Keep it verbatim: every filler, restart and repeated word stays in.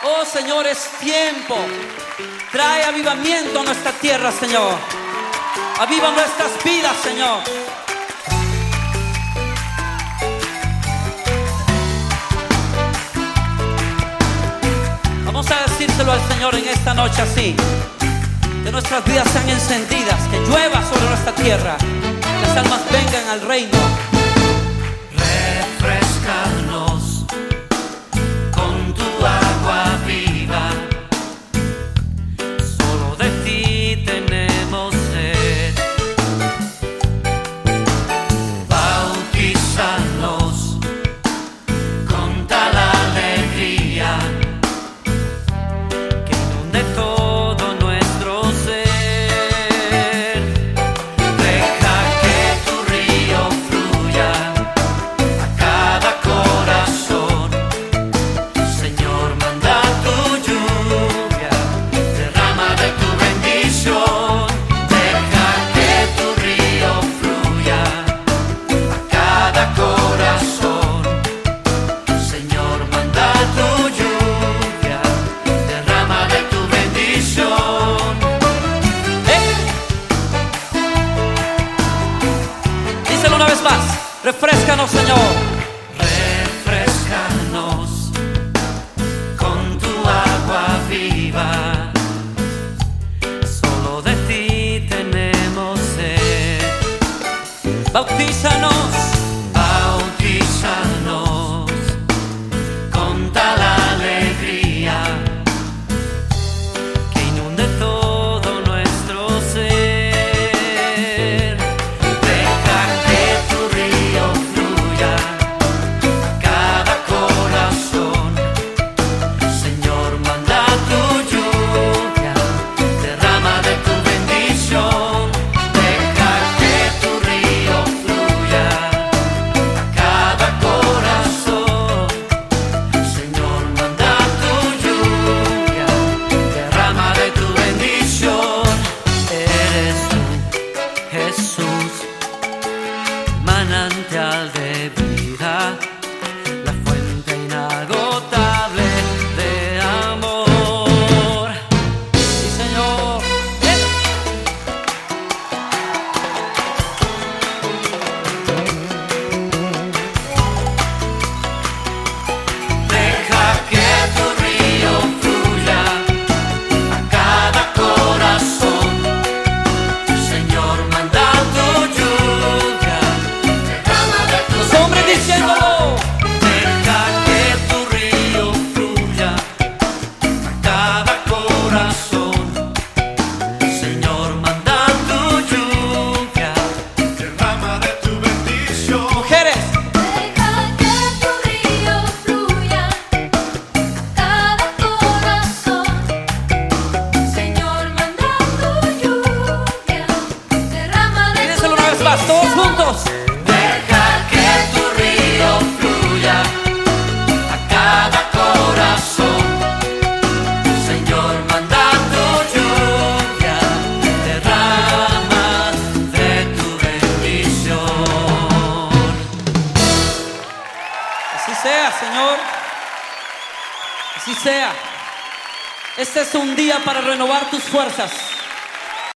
Oh Señor, es tiempo. Trae avivamiento a nuestra tierra, Señor. Aviva nuestras vidas, Señor. Vamos a decírselo al Señor en esta noche así. Que nuestras vidas sean encendidas, que llueva sobre nuestra tierra, que las almas vengan al reino. Refrescanos con tu agua viva, solo de ti tenemos sed. Bautízanos con tal alegría que inunde todo nuestro ser. Deja que tu río fluya a cada corazón. Señor, manda tu lluvia, derrama de tu bendición. Deja que tu río fluya a cada corazón. Señor, manda tu lluvia, derrama de tu bendición. ¡Eh! Díselo una vez más. Refréscanos, Señor. Refrescanos con tu agua viva, solo de ti tenemos sed. Bautízanos. Bautízanos con tal alegría que inunde todo nuestro ser. Deja que tu río fluya a cada corazón. Señor, manda tu lluvia, derrama de tu bendición. Deja que tu río fluya a cada corazón. Señor, manda tu lluvia, derrama de tu bendición. Eres tú, Jesús, manantial de vida, la fuente inagotable de amor. Sí, Señor. ¡Eh! Deja que tu río fluya a cada corazón. Señor, manda tu lluvia, derrama de tu Los hombres diciéndolo. Deja que tu río fluya a cada corazón. Señor, manda tu lluvia, derrama de tu bendición. Mujeres. Deja que tu río fluya a cada corazón. Señor, manda tu lluvia, derrama de tu Díselo una vez más, todos juntos. Deja que tu río fluya a cada corazón. Señor, manda tu lluvia, derrama de tu bendición. Así sea, Señor. Así sea. Este es un día para renovar tus fuerzas.